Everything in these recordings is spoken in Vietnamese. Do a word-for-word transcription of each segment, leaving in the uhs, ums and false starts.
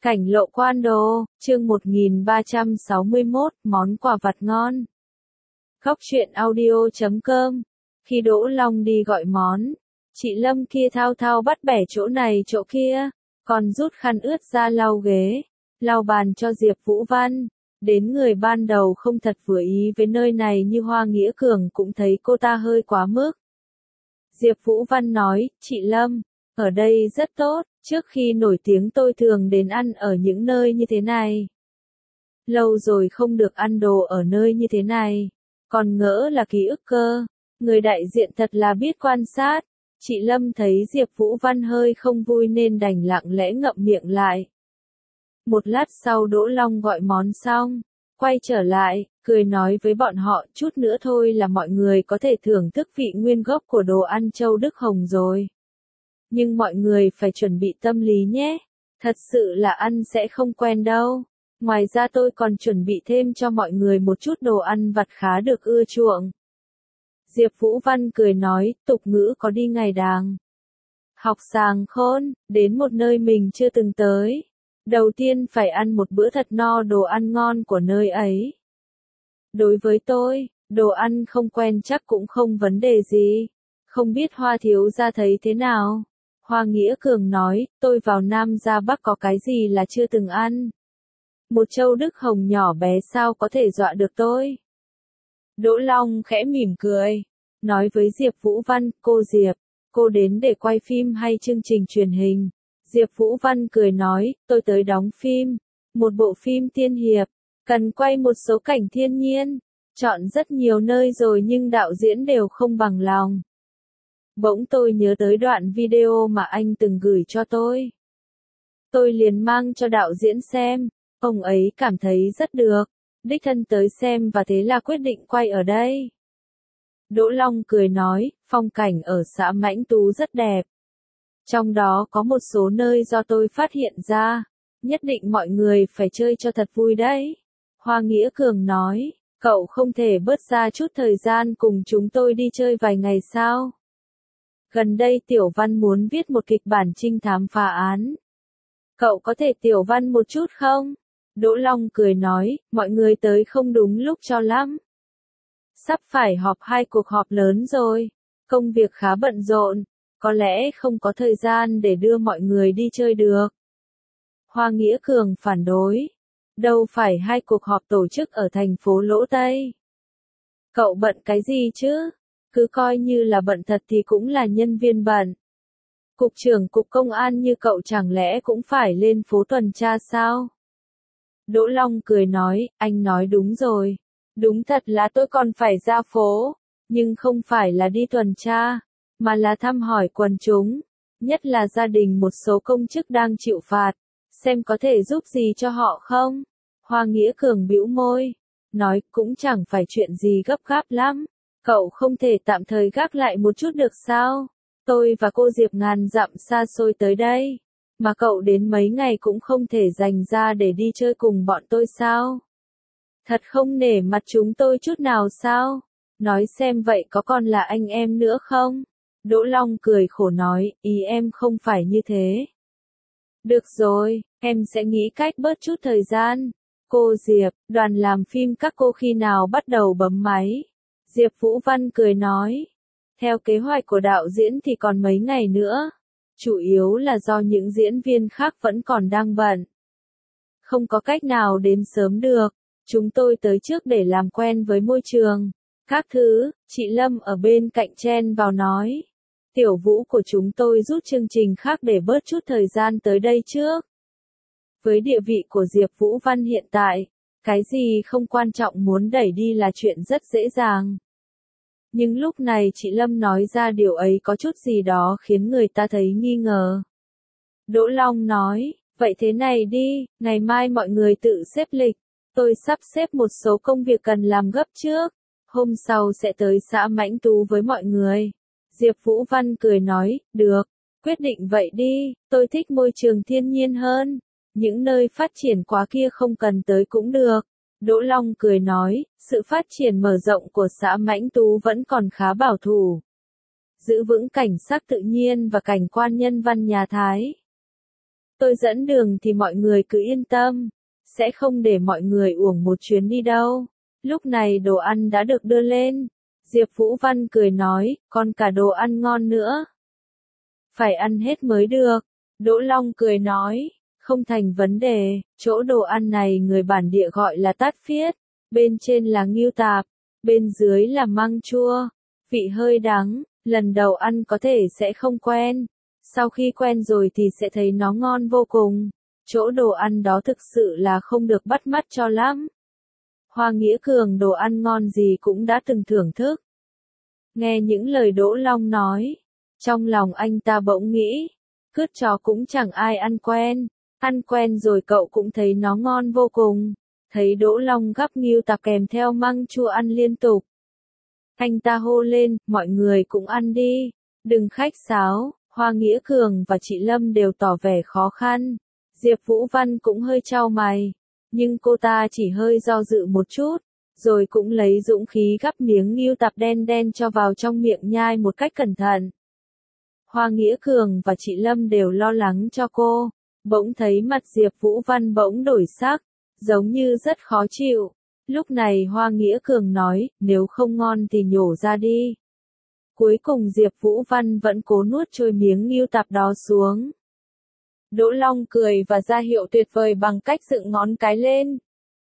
Cảnh lộ quan đồ, chương một nghìn ba trăm sáu mươi mốt, món quà vặt ngon. Góc truyện audio chấm com. Khi Đỗ Long đi gọi món, chị Lâm kia thao thao bắt bẻ chỗ này chỗ kia, còn rút khăn ướt ra lau ghế, lau bàn cho Diệp Vũ Văn. Đến người ban đầu không thật vừa ý với nơi này như Hoa Nghĩa Cường cũng thấy cô ta hơi quá mức. Diệp Vũ Văn nói, chị Lâm, ở đây rất tốt, trước khi nổi tiếng tôi thường đến ăn ở những nơi như thế này. Lâu rồi không được ăn đồ ở nơi như thế này, còn ngỡ là ký ức cơ, người đại diện thật là biết quan sát. Chị Lâm thấy Diệp Vũ Văn hơi không vui nên đành lặng lẽ ngậm miệng lại. Một lát sau Đỗ Long gọi món xong, quay trở lại, cười nói với bọn họ chút nữa thôi là mọi người có thể thưởng thức vị nguyên gốc của đồ ăn Châu Đức Hồng rồi. Nhưng mọi người phải chuẩn bị tâm lý nhé, thật sự là ăn sẽ không quen đâu. Ngoài ra tôi còn chuẩn bị thêm cho mọi người một chút đồ ăn vặt khá được ưa chuộng. Diệp Vũ Văn cười nói, tục ngữ có đi ngày đàng. Học sàng khôn, đến một nơi mình chưa từng tới. Đầu tiên phải ăn một bữa thật no đồ ăn ngon của nơi ấy. Đối với tôi, đồ ăn không quen chắc cũng không vấn đề gì. Không biết Hoa thiếu gia thấy thế nào? Hoa Nghĩa Cường nói, tôi vào Nam ra Bắc có cái gì là chưa từng ăn. Một Châu Đức Hồng nhỏ bé sao có thể dọa được tôi. Đỗ Long khẽ mỉm cười, nói với Diệp Vũ Văn, cô Diệp, cô đến để quay phim hay chương trình truyền hình? Diệp Vũ Văn cười nói, tôi tới đóng phim, một bộ phim tiên hiệp, cần quay một số cảnh thiên nhiên, chọn rất nhiều nơi rồi nhưng đạo diễn đều không bằng lòng. Bỗng tôi nhớ tới đoạn video mà anh từng gửi cho tôi. Tôi liền mang cho đạo diễn xem, ông ấy cảm thấy rất được, đích thân tới xem và thế là quyết định quay ở đây. Đỗ Long cười nói, phong cảnh ở xã Mãnh Tú rất đẹp. Trong đó có một số nơi do tôi phát hiện ra, nhất định mọi người phải chơi cho thật vui đấy. Hoa Nghĩa Cường nói, cậu không thể bớt ra chút thời gian cùng chúng tôi đi chơi vài ngày sao? Gần đây Tiểu Văn muốn viết một kịch bản trinh thám phá án. Cậu có thể tiểu văn một chút không? Đỗ Long cười nói, mọi người tới không đúng lúc cho lắm. Sắp phải họp hai cuộc họp lớn rồi, công việc khá bận rộn, có lẽ không có thời gian để đưa mọi người đi chơi được. Hoa Nghĩa Cường phản đối, đâu phải hai cuộc họp tổ chức ở thành phố Lỗ Tây. Cậu bận cái gì chứ? Cứ coi như là bận thật thì cũng là nhân viên bận. Cục trưởng cục công an như cậu chẳng lẽ cũng phải lên phố tuần tra sao? Đỗ Long cười nói, anh nói đúng rồi. Đúng thật là tôi còn phải ra phố, nhưng không phải là đi tuần tra, mà là thăm hỏi quần chúng, nhất là gia đình một số công chức đang chịu phạt, xem có thể giúp gì cho họ không? Hoa Nghĩa Cường bĩu môi, nói cũng chẳng phải chuyện gì gấp gáp lắm, cậu không thể tạm thời gác lại một chút được sao? Tôi và cô Diệp ngàn dặm xa xôi tới đây, mà cậu đến mấy ngày cũng không thể dành ra để đi chơi cùng bọn tôi sao? Thật không nể mặt chúng tôi chút nào sao? Nói xem vậy có còn là anh em nữa không? Đỗ Long cười khổ nói, ý em không phải như thế. Được rồi, em sẽ nghĩ cách bớt chút thời gian. Cô Diệp, đoàn làm phim các cô khi nào bắt đầu bấm máy? Diệp Vũ Văn cười nói. Theo kế hoạch của đạo diễn thì còn mấy ngày nữa. Chủ yếu là do những diễn viên khác vẫn còn đang bận. Không có cách nào đến sớm được. Chúng tôi tới trước để làm quen với môi trường. Các thứ, chị Lâm ở bên cạnh chen vào nói. Tiểu Vũ của chúng tôi rút chương trình khác để bớt chút thời gian tới đây trước. Với địa vị của Diệp Vũ Văn hiện tại, cái gì không quan trọng muốn đẩy đi là chuyện rất dễ dàng. Nhưng lúc này chị Lâm nói ra điều ấy có chút gì đó khiến người ta thấy nghi ngờ. Đỗ Long nói, vậy thế này đi, ngày mai mọi người tự xếp lịch, tôi sắp xếp một số công việc cần làm gấp trước, hôm sau sẽ tới xã Mãnh Tú với mọi người. Diệp Vũ Văn cười nói, được, quyết định vậy đi, tôi thích môi trường thiên nhiên hơn, những nơi phát triển quá kia không cần tới cũng được. Đỗ Long cười nói, sự phát triển mở rộng của xã Mãnh Tú vẫn còn khá bảo thủ. Giữ vững cảnh sắc tự nhiên và cảnh quan nhân văn nhà Thái. Tôi dẫn đường thì mọi người cứ yên tâm, sẽ không để mọi người uổng một chuyến đi đâu. Lúc này đồ ăn đã được đưa lên. Diệp Vũ Văn cười nói, còn cả đồ ăn ngon nữa. Phải ăn hết mới được. Đỗ Long cười nói, không thành vấn đề, chỗ đồ ăn này người bản địa gọi là tát phiết, bên trên là ngưu tạp, bên dưới là măng chua, vị hơi đắng, lần đầu ăn có thể sẽ không quen, sau khi quen rồi thì sẽ thấy nó ngon vô cùng. Chỗ đồ ăn đó thực sự là không được bắt mắt cho lắm. Hoa Nghĩa Cường đồ ăn ngon gì cũng đã từng thưởng thức. Nghe những lời Đỗ Long nói, trong lòng anh ta bỗng nghĩ, cướp chó cũng chẳng ai ăn quen, ăn quen rồi cậu cũng thấy nó ngon vô cùng. Thấy Đỗ Long gắp ngưu tạp kèm theo măng chua ăn liên tục. Anh ta hô lên, mọi người cũng ăn đi, đừng khách sáo. Hoa Nghĩa Cường và chị Lâm đều tỏ vẻ khó khăn. Diệp Vũ Văn cũng hơi chau mày, nhưng cô ta chỉ hơi do dự một chút, rồi cũng lấy dũng khí gắp miếng ngưu tạp đen đen cho vào trong miệng nhai một cách cẩn thận. Hoa Nghĩa Cường và chị Lâm đều lo lắng cho cô, bỗng thấy mặt Diệp Vũ Văn bỗng đổi sắc, giống như rất khó chịu. Lúc này Hoa Nghĩa Cường nói, nếu không ngon thì nhổ ra đi. Cuối cùng Diệp Vũ Văn vẫn cố nuốt trôi miếng ngưu tạp đó xuống. Đỗ Long cười và ra hiệu tuyệt vời bằng cách dựng ngón cái lên.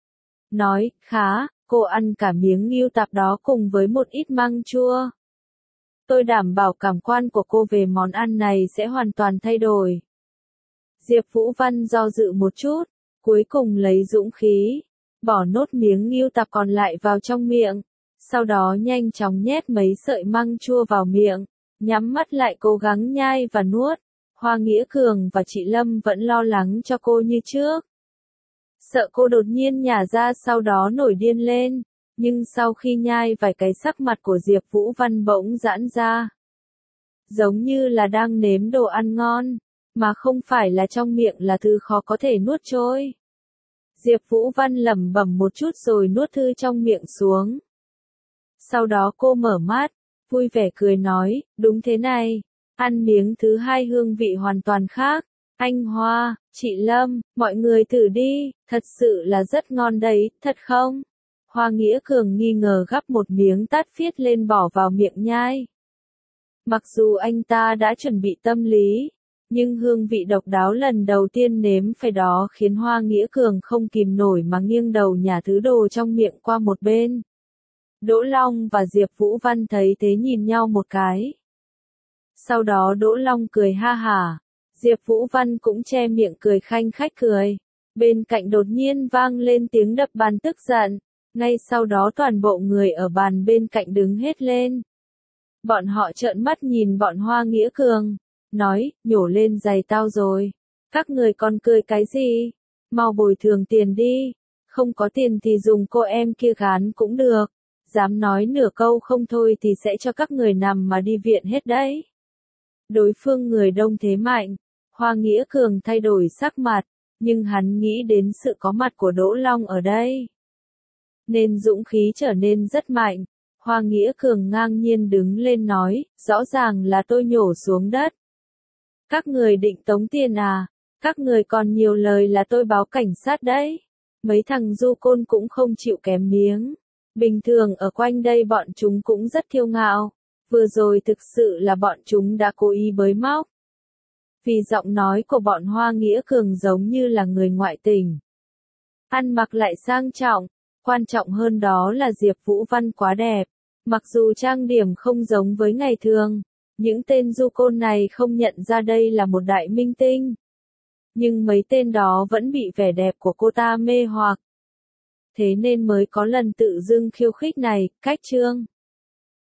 Nói, khá, cô ăn cả miếng ngưu tạp đó cùng với một ít măng chua. Tôi đảm bảo cảm quan của cô về món ăn này sẽ hoàn toàn thay đổi. Diệp Vũ Văn do dự một chút, cuối cùng lấy dũng khí, bỏ nốt miếng ngưu tạp còn lại vào trong miệng, sau đó nhanh chóng nhét mấy sợi măng chua vào miệng, nhắm mắt lại cố gắng nhai và nuốt. Hoa Nghĩa Cường và chị Lâm vẫn lo lắng cho cô như trước. Sợ cô đột nhiên nhả ra sau đó nổi điên lên, nhưng sau khi nhai vài cái sắc mặt của Diệp Vũ Văn bỗng giãn ra. Giống như là đang nếm đồ ăn ngon, mà không phải là trong miệng là thứ khó có thể nuốt trôi. Diệp Vũ Văn lẩm bẩm một chút rồi nuốt thư trong miệng xuống. Sau đó cô mở mắt, vui vẻ cười nói, đúng thế này, ăn miếng thứ hai hương vị hoàn toàn khác. Anh Hoa, chị Lâm, mọi người thử đi, thật sự là rất ngon đấy, thật không? Hoa Nghĩa Cường nghi ngờ gắp một miếng tát phiết lên bỏ vào miệng nhai. Mặc dù anh ta đã chuẩn bị tâm lý, nhưng hương vị độc đáo lần đầu tiên nếm phải đó khiến Hoa Nghĩa Cường không kìm nổi mà nghiêng đầu nhả thứ đồ trong miệng qua một bên. Đỗ Long và Diệp Vũ Văn thấy thế nhìn nhau một cái. Sau đó Đỗ Long cười ha hả, Diệp Vũ Văn cũng che miệng cười khanh khách cười. Bên cạnh đột nhiên vang lên tiếng đập bàn tức giận, ngay sau đó toàn bộ người ở bàn bên cạnh đứng hết lên. Bọn họ trợn mắt nhìn bọn Hoa Nghĩa Cường, nói, nhổ lên giày tao rồi. Các người còn cười cái gì? Mau bồi thường tiền đi, không có tiền thì dùng cô em kia gán cũng được. Dám nói nửa câu không thôi thì sẽ cho các người nằm mà đi viện hết đấy. Đối phương người đông thế mạnh, Hoa Nghĩa Cường thay đổi sắc mặt, nhưng hắn nghĩ đến sự có mặt của Đỗ Long ở đây, nên dũng khí trở nên rất mạnh. Hoa Nghĩa Cường ngang nhiên đứng lên nói, rõ ràng là tôi nhổ xuống đất. Các người định tống tiền à? Các người còn nhiều lời là tôi báo cảnh sát đấy. Mấy thằng du côn cũng không chịu kém miếng. Bình thường ở quanh đây bọn chúng cũng rất kiêu ngạo. Vừa rồi thực sự là bọn chúng đã cố ý bới móc. Vì giọng nói của bọn Hoa Nghĩa Cường giống như là người ngoại tình. Ăn mặc lại sang trọng, quan trọng hơn đó là Diệp Vũ Văn quá đẹp. Mặc dù trang điểm không giống với ngày thường, những tên du côn này không nhận ra đây là một đại minh tinh. Nhưng mấy tên đó vẫn bị vẻ đẹp của cô ta mê hoặc. Thế nên mới có lần tự dưng khiêu khích này, cách chương.